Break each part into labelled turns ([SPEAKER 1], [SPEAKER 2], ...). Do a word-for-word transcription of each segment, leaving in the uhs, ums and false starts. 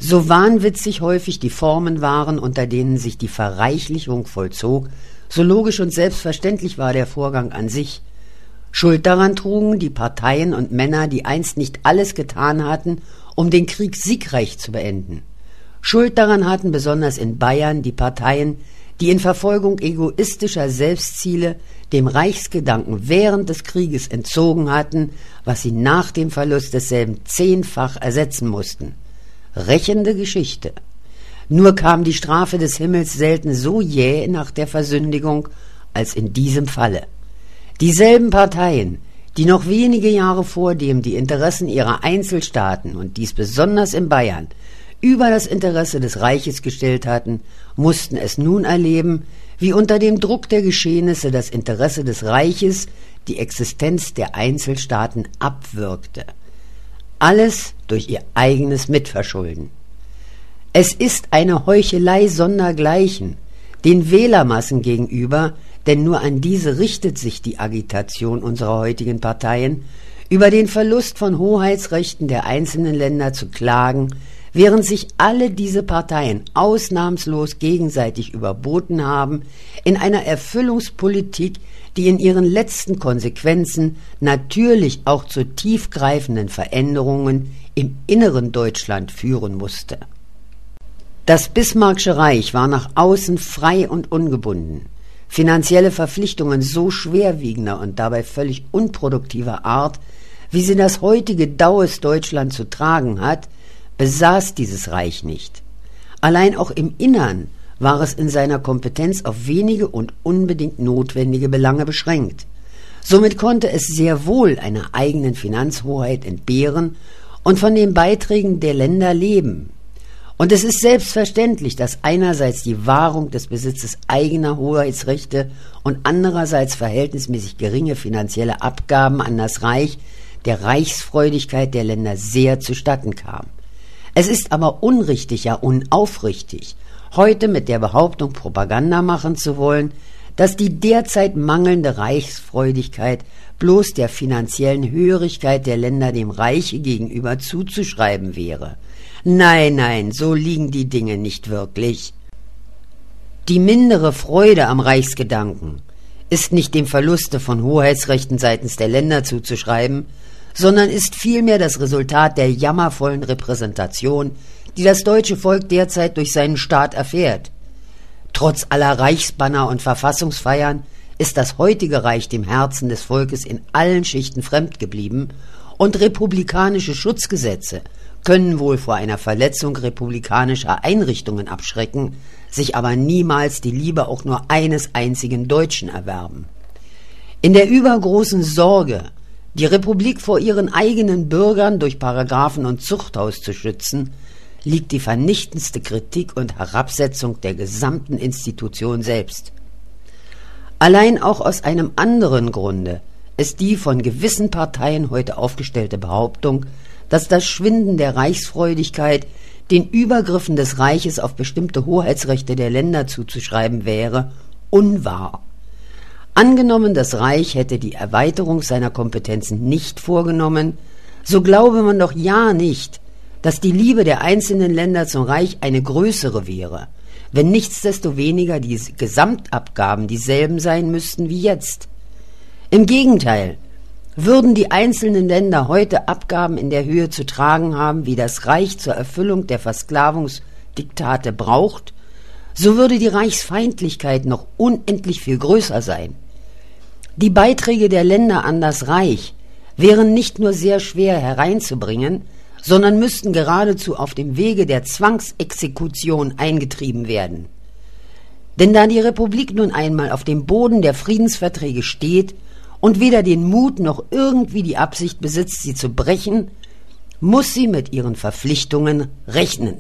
[SPEAKER 1] So wahnwitzig häufig die Formen waren, unter denen sich die Verreichlichung vollzog, so logisch und selbstverständlich war der Vorgang an sich. Schuld daran trugen die Parteien und Männer, die einst nicht alles getan hatten, um den Krieg siegreich zu beenden. Schuld daran hatten besonders in Bayern die Parteien, die in Verfolgung egoistischer Selbstziele dem Reichsgedanken während des Krieges entzogen hatten, was sie nach dem Verlust desselben zehnfach ersetzen mussten. Rächende Geschichte. Nur kam die Strafe des Himmels selten so jäh nach der Versündigung als in diesem Falle. Dieselben Parteien, die noch wenige Jahre vordem die Interessen ihrer Einzelstaaten, und dies besonders in Bayern, über das Interesse des Reiches gestellt hatten, mussten es nun erleben, wie unter dem Druck der Geschehnisse das Interesse des Reiches die Existenz der Einzelstaaten abwürgte. Alles durch ihr eigenes Mitverschulden. Es ist eine Heuchelei sondergleichen, den Wählermassen gegenüber, denn nur an diese richtet sich die Agitation unserer heutigen Parteien, über den Verlust von Hoheitsrechten der einzelnen Länder zu klagen, während sich alle diese Parteien ausnahmslos gegenseitig überboten haben in einer Erfüllungspolitik, die in ihren letzten Konsequenzen natürlich auch zu tiefgreifenden Veränderungen im inneren Deutschland führen musste. Das Bismarckische Reich war nach außen frei und ungebunden. Finanzielle Verpflichtungen so schwerwiegender und dabei völlig unproduktiver Art, wie sie das heutige daues Deutschland zu tragen hat, besaß dieses Reich nicht. Allein auch im Innern war es in seiner Kompetenz auf wenige und unbedingt notwendige Belange beschränkt. Somit konnte es sehr wohl einer eigenen Finanzhoheit entbehren und von den Beiträgen der Länder leben. Und es ist selbstverständlich, dass einerseits die Wahrung des Besitzes eigener Hoheitsrechte und andererseits verhältnismäßig geringe finanzielle Abgaben an das Reich der Reichsfreudigkeit der Länder sehr zustatten kam. Es ist aber unrichtig, ja unaufrichtig, heute mit der Behauptung Propaganda machen zu wollen, dass die derzeit mangelnde Reichsfreudigkeit bloß der finanziellen Hörigkeit der Länder dem Reiche gegenüber zuzuschreiben wäre. Nein, nein, so liegen die Dinge nicht wirklich. Die mindere Freude am Reichsgedanken ist nicht dem Verluste von Hoheitsrechten seitens der Länder zuzuschreiben, sondern ist vielmehr das Resultat der jammervollen Repräsentation, die das deutsche Volk derzeit durch seinen Staat erfährt. Trotz aller Reichsbanner und Verfassungsfeiern ist das heutige Reich dem Herzen des Volkes in allen Schichten fremd geblieben, und republikanische Schutzgesetze können wohl vor einer Verletzung republikanischer Einrichtungen abschrecken, sich aber niemals die Liebe auch nur eines einzigen Deutschen erwerben. In der übergroßen Sorge, die Republik vor ihren eigenen Bürgern durch Paragraphen und Zuchthaus zu schützen, liegt die vernichtendste Kritik und Herabsetzung der gesamten Institution selbst. Allein auch aus einem anderen Grunde ist die von gewissen Parteien heute aufgestellte Behauptung, dass das Schwinden der Reichsfreudigkeit den Übergriffen des Reiches auf bestimmte Hoheitsrechte der Länder zuzuschreiben wäre, unwahr. Angenommen, das Reich hätte die Erweiterung seiner Kompetenzen nicht vorgenommen, so glaube man doch ja nicht, dass die Liebe der einzelnen Länder zum Reich eine größere wäre, wenn nichtsdestoweniger die Gesamtabgaben dieselben sein müssten wie jetzt. Im Gegenteil, würden die einzelnen Länder heute Abgaben in der Höhe zu tragen haben, wie das Reich zur Erfüllung der Versklavungsdiktate braucht, so würde die Reichsfeindlichkeit noch unendlich viel größer sein. Die Beiträge der Länder an das Reich wären nicht nur sehr schwer hereinzubringen, sondern müssten geradezu auf dem Wege der Zwangsexekution eingetrieben werden. Denn da die Republik nun einmal auf dem Boden der Friedensverträge steht und weder den Mut noch irgendwie die Absicht besitzt, sie zu brechen, muss sie mit ihren Verpflichtungen rechnen.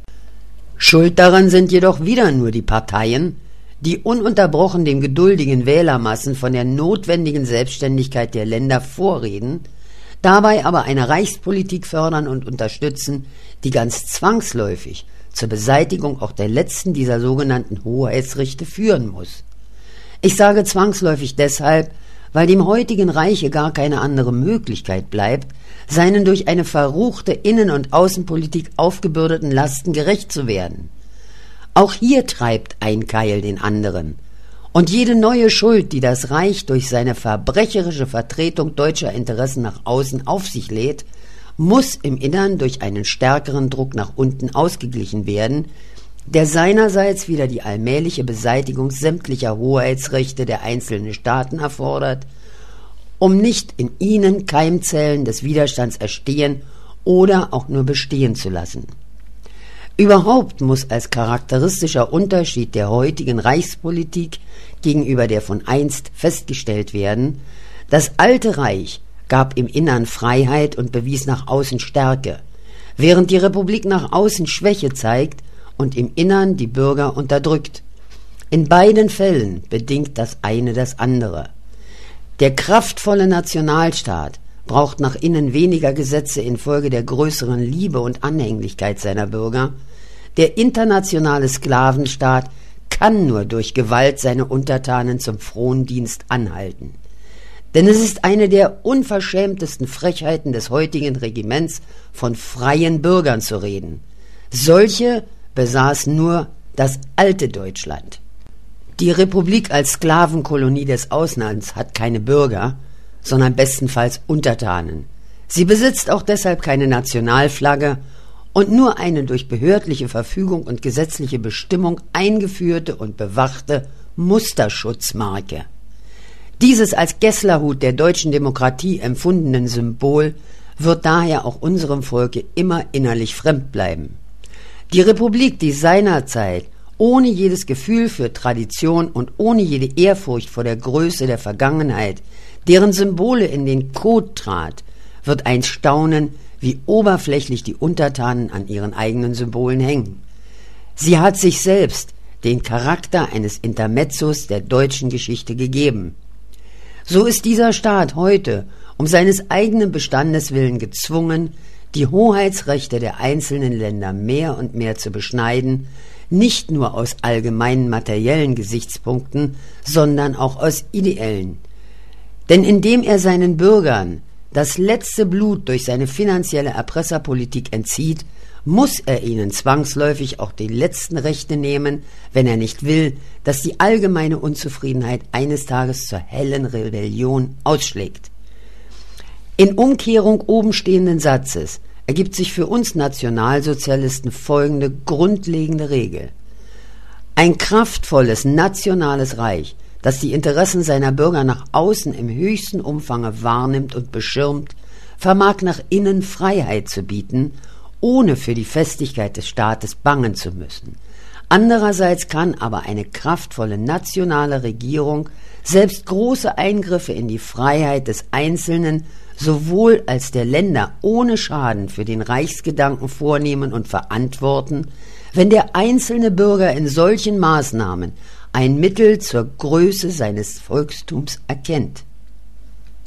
[SPEAKER 1] Schuld daran sind jedoch wieder nur die Parteien, die ununterbrochen dem geduldigen Wählermassen von der notwendigen Selbstständigkeit der Länder vorreden, dabei aber eine Reichspolitik fördern und unterstützen, die ganz zwangsläufig zur Beseitigung auch der letzten dieser sogenannten Hoheitsrechte führen muss. Ich sage zwangsläufig deshalb, weil dem heutigen Reiche gar keine andere Möglichkeit bleibt, seinen durch eine verruchte Innen- und Außenpolitik aufgebürdeten Lasten gerecht zu werden. Auch hier treibt ein Keil den anderen. Und jede neue Schuld, die das Reich durch seine verbrecherische Vertretung deutscher Interessen nach außen auf sich lädt, muss im Innern durch einen stärkeren Druck nach unten ausgeglichen werden, der seinerseits wieder die allmähliche Beseitigung sämtlicher Hoheitsrechte der einzelnen Staaten erfordert, um nicht in ihnen Keimzellen des Widerstands erstehen oder auch nur bestehen zu lassen. Überhaupt muss als charakteristischer Unterschied der heutigen Reichspolitik gegenüber der von einst festgestellt werden: Das alte Reich gab im Innern Freiheit und bewies nach außen Stärke, während die Republik nach außen Schwäche zeigt und im Innern die Bürger unterdrückt. In beiden Fällen bedingt das eine das andere. Der kraftvolle Nationalstaat braucht nach innen weniger Gesetze infolge der größeren Liebe und Anhänglichkeit seiner Bürger. Der internationale Sklavenstaat kann nur durch Gewalt seine Untertanen zum Frondienst anhalten. Denn es ist eine der unverschämtesten Frechheiten des heutigen Regiments, von freien Bürgern zu reden. Solche besaß nur das alte Deutschland. Die Republik als Sklavenkolonie des Auslands hat keine Bürger, sondern bestenfalls Untertanen. Sie besitzt auch deshalb keine Nationalflagge und nur eine durch behördliche Verfügung und gesetzliche Bestimmung eingeführte und bewachte Musterschutzmarke. Dieses als Gesslerhut der deutschen Demokratie empfundenen Symbol wird daher auch unserem Volke immer innerlich fremd bleiben. Die Republik, die seinerzeit ohne jedes Gefühl für Tradition und ohne jede Ehrfurcht vor der Größe der Vergangenheit deren Symbole in den Kot trat, wird einst staunen, wie oberflächlich die Untertanen an ihren eigenen Symbolen hängen. Sie hat sich selbst den Charakter eines Intermezzos der deutschen Geschichte gegeben. So ist dieser Staat heute um seines eigenen Bestandes willen gezwungen, die Hoheitsrechte der einzelnen Länder mehr und mehr zu beschneiden, nicht nur aus allgemeinen materiellen Gesichtspunkten, sondern auch aus ideellen. Denn indem er seinen Bürgern das letzte Blut durch seine finanzielle Erpresserpolitik entzieht, muss er ihnen zwangsläufig auch die letzten Rechte nehmen, wenn er nicht will, dass die allgemeine Unzufriedenheit eines Tages zur hellen Rebellion ausschlägt. In Umkehrung obenstehenden Satzes ergibt sich für uns Nationalsozialisten folgende grundlegende Regel: Ein kraftvolles nationales Reich, das die Interessen seiner Bürger nach außen im höchsten Umfange wahrnimmt und beschirmt, vermag nach innen Freiheit zu bieten, ohne für die Festigkeit des Staates bangen zu müssen. Andererseits kann aber eine kraftvolle nationale Regierung selbst große Eingriffe in die Freiheit des Einzelnen sowohl als der Länder ohne Schaden für den Reichsgedanken vornehmen und verantworten, wenn der einzelne Bürger in solchen Maßnahmen ein Mittel zur Größe seines Volkstums erkennt.